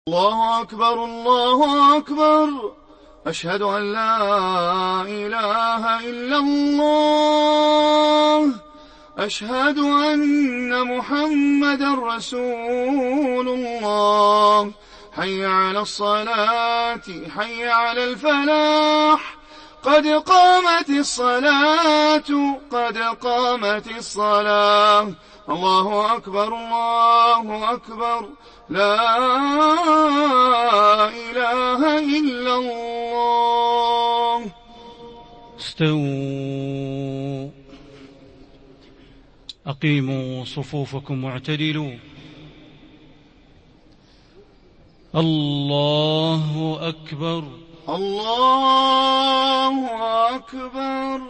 الله أكبر الله أكبر. أشهد أن لا إله إلا الله. أشهد أن محمدا رسول الله. حي على الصلاة حي على الفلاح. قد قامت الصلاة قد قامت الصلاة. الله أكبر الله أكبر. لا إله إلا الله. استووا، أقيموا صفوفكم واعتدلوا. الله أكبر الله أكبر.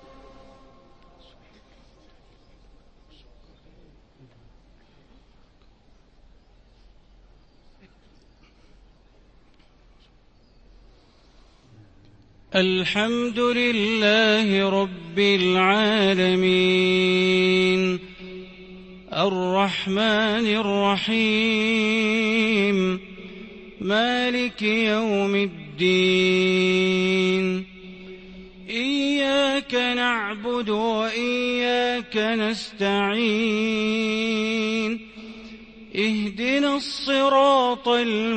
الحمد لله رب العالمين، الرحمن الرحيم، مالك يوم الدين. إياك نعبد وإياك نستعين. اهدنا الصراط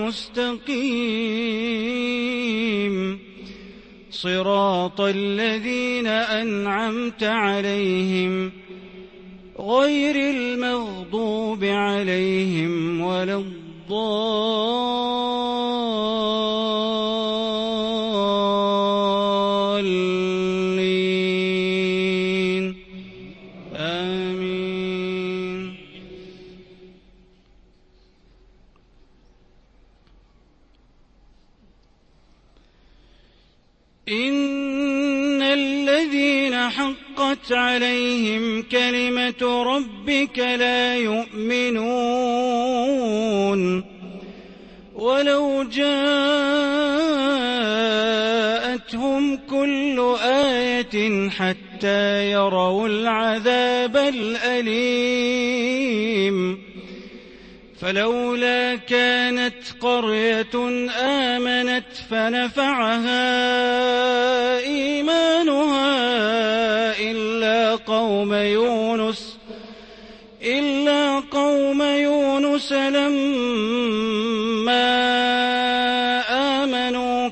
المستقيم، صراط الذين أنعمت عليهم غير المغضوب عليهم ولا الضالين. آمين. إن الذين حقت عليهم كلمة ربك لا يؤمنون ولو جاءتهم كل آية حتى يروا العذاب الأليم. فلولا كانت قرية آمنت فنفعها إيمانها إلا قوم يونس لما آمنوا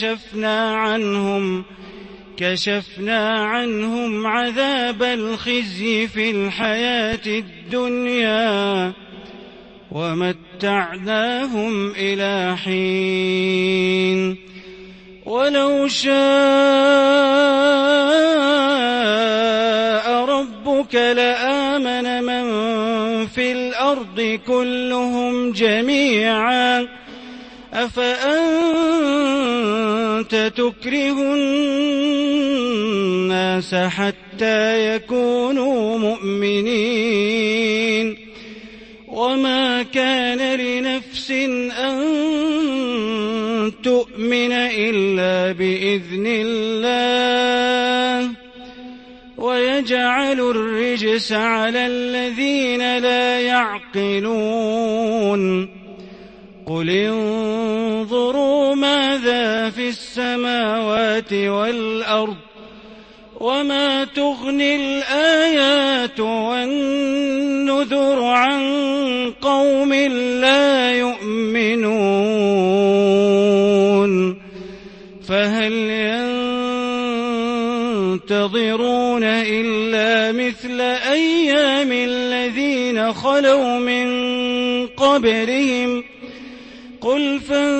كشفنا عنهم عذاب الخزي في الحياة الدنيا ومتعناهم إلى حين. ولو شاء ربك لآمن من في الأرض كلهم جميعا أفأنت تكره الناس حتى يكونوا مؤمنين؟ وما كان لنفس أن تؤمن إلا بإذن الله ويجعل الرجس على الذين لا يعقلون. قل انظروا ماذا في السماوات والأرض وما تغني الآيات والنذر عن قوم لا يؤمنون. فهل ينتظرون إلا مثل أيام الذين خلوا من قبلهم؟ قل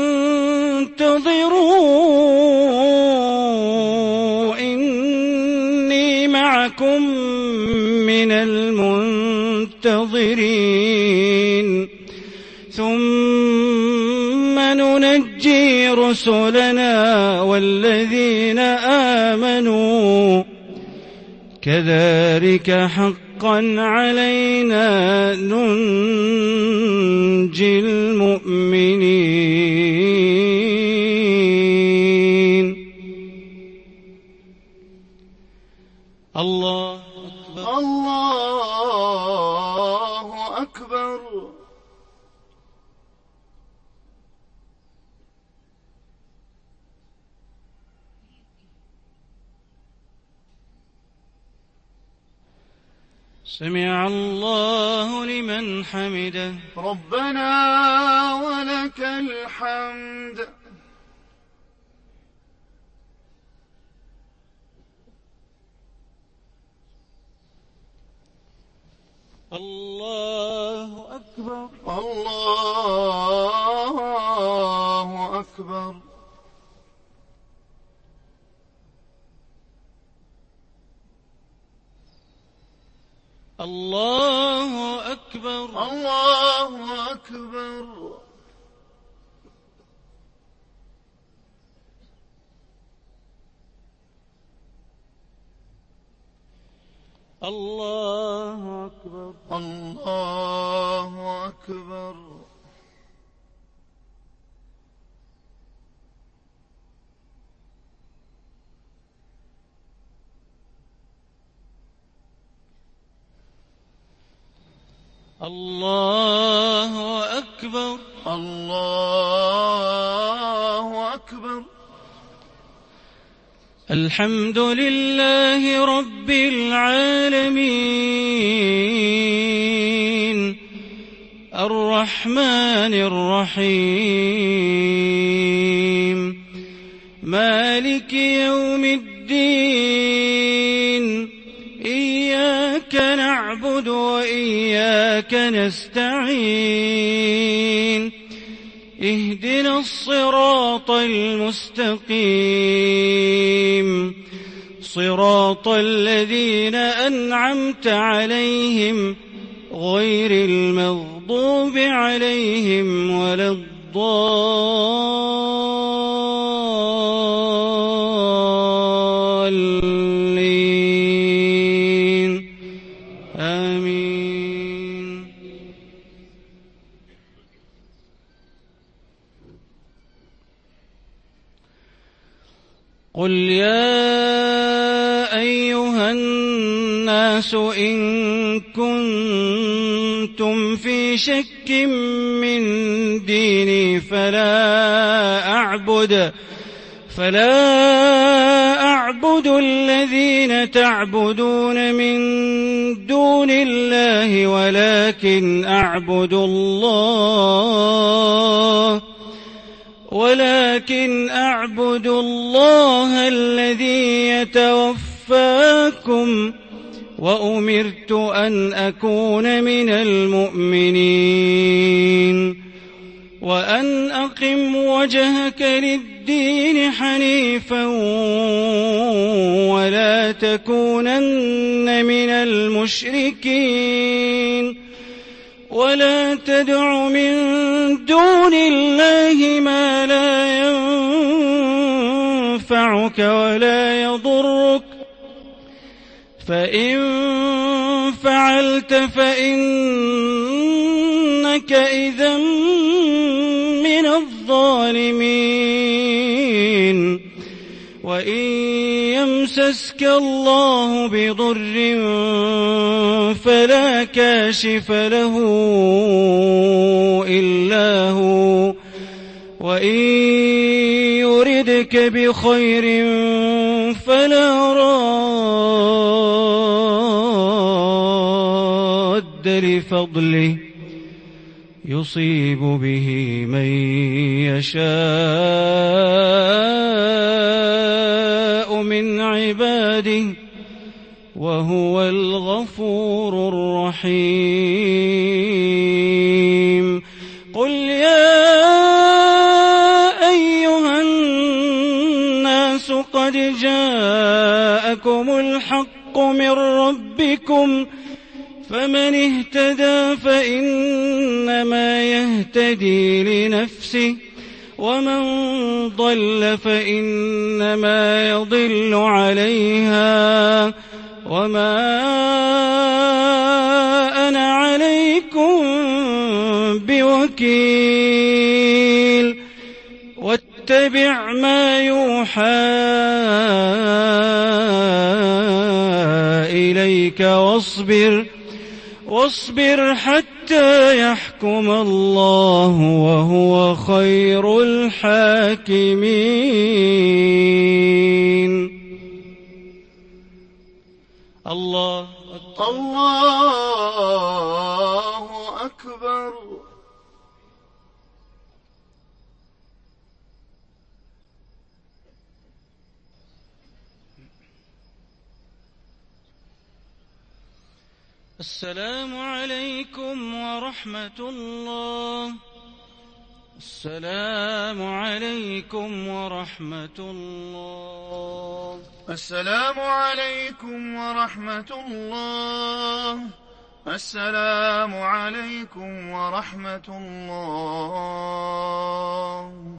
فانتظروا إني معكم من المنتظرين. ثم ننجي رسلنا والذين آمنوا كذلك حقا علينا ننجي المؤمنين. الله أكبر الله أكبر. سمع الله لمن حمده. ربنا ولك الحمد. الله أكبر. الله أكبر. الله أكبر. الله أكبر. الله أكبر. الله أكبر. الله أكبر. الله أكبر. الحمد لله رب العالمين الرحمن الرحيم مالك يوم الدين إياك نعبد وإياك نستعين اهدنا الصراط المستقيم صراط الذين أنعمت عليهم غير المغضوب عليهم ولا الضالين آمين. قل يا أيها الناس إن كنتم في شك من ديني فلا أعبد الذين تعبدون من دون الله ولكن أعبد الله الذي يتوفاكم وأمرت أن أكون من المؤمنين وأن أقم وجهك للدين حنيفا ولا تكونن من المشركين ولا تدع من دون الله ما لا ينفعك ولا يضرك فإن فعلت فإنك إذا من الظالمين وإن يمسسك الله بضر فلا كاشف له إلا هو وإن يردك بخير فلا راد لفضله يصيب به من يشاء من عباده وهو الغفور الرحيم. قل يا أيها الناس قد جاءكم الحق من ربكم فمن اهتدى فإنما يهتدي لنفسه ومن ضل فإنما يضل عليها وما أنا عليكم بوكيل واتبع ما يوحى إليك واصبر حتى يحكم الله وهو خير الحاكمين. الله أكبر. الله أكبر. السلام عليكم ورحمة الله. السلام عليكم ورحمة الله. السلام عليكم ورحمة الله. السلام عليكم ورحمة الله.